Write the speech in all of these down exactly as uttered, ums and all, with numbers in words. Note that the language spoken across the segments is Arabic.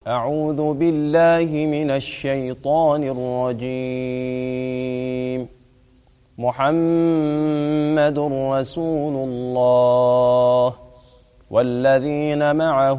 أعوذ بالله من الشيطان الرجيم. محمد رسول الله والذين معه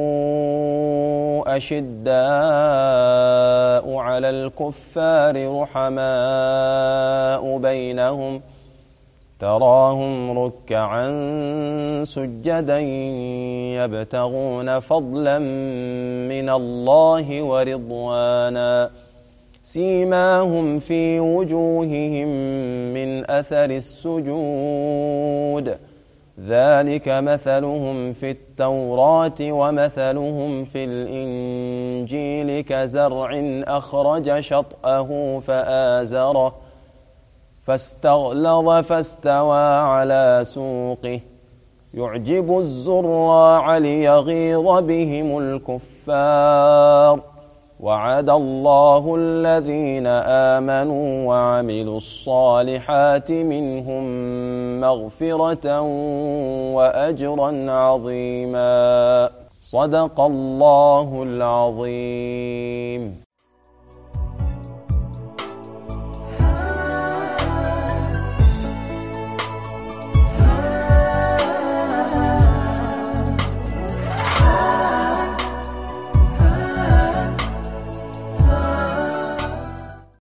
أشداء على الكفار رحماء بينهم تراهم ركعا سجدا يبتغون فضلا من الله ورضوانا سيماهم في وجوههم من أثر السجود ذلك مثلهم في التوراة ومثلهم في الإنجيل كزرع أخرج شطأه فآزره فاستغلظ فاستوى على سوقه يعجب الزراع ليغيظ بهم الكفار وعد الله الذين آمنوا وعملوا الصالحات منهم مغفرة وأجرا عظيما. صدق الله العظيم.